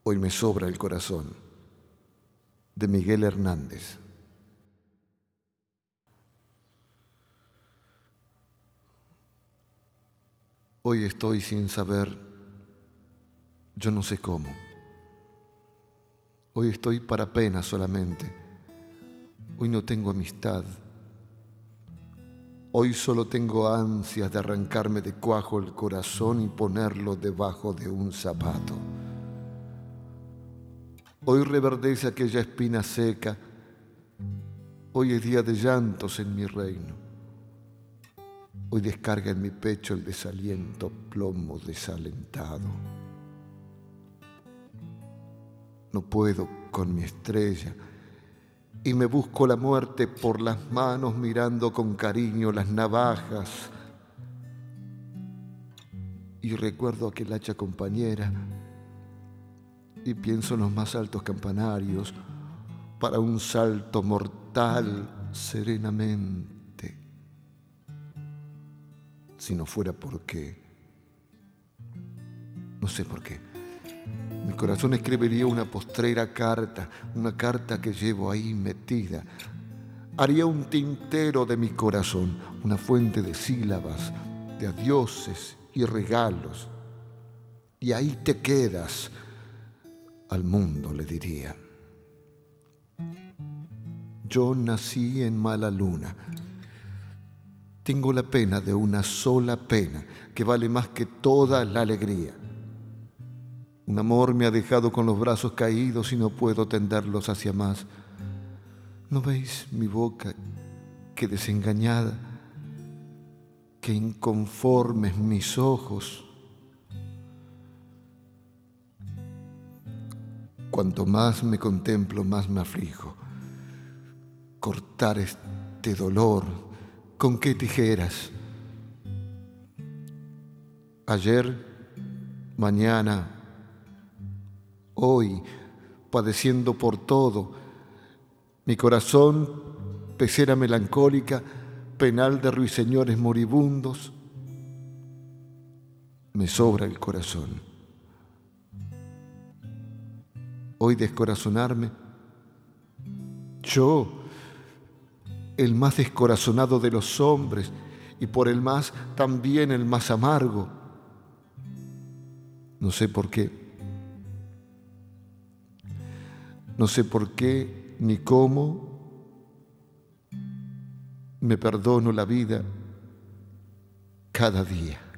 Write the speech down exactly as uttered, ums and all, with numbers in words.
Hoy me sobra el corazón, de Miguel Hernández. Hoy estoy sin saber, yo no sé cómo. Hoy estoy para pena solamente. Hoy no tengo amistad. Hoy solo tengo ansias de arrancarme de cuajo el corazón y ponerlo debajo de un zapato. Hoy reverdece aquella espina seca. Hoy es día de llantos en mi reino. Hoy descarga en mi pecho el desaliento plomo desalentado. No puedo con mi estrella y me busco la muerte por las manos mirando con cariño las navajas. Y recuerdo aquel hacha compañera y pienso en los más altos campanarios para un salto mortal serenamente. Si no fuera porque, no sé por qué, mi corazón escribiría una postrera carta, una carta que llevo ahí metida. Haría un tintero de mi corazón, una fuente de sílabas, de adioses y regalos. Y ahí te quedas, al mundo le diría. Yo nací en mala luna. Tengo la pena de una sola pena que vale más que toda la alegría. Un amor me ha dejado con los brazos caídos y no puedo tenderlos hacia más. ¿No veis mi boca que desengañada, que inconformes mis ojos? Cuanto más me contemplo, más me aflijo. Cortar este dolor, ¿con qué tijeras? Ayer, mañana, hoy, padeciendo por todo, mi corazón, pecera melancólica, penal de ruiseñores moribundos, me sobra el corazón. Hoy descorazonarme, yo, el más descorazonado de los hombres y por el más también el más amargo. No sé por qué. No sé por qué ni cómo me perdono la vida cada día.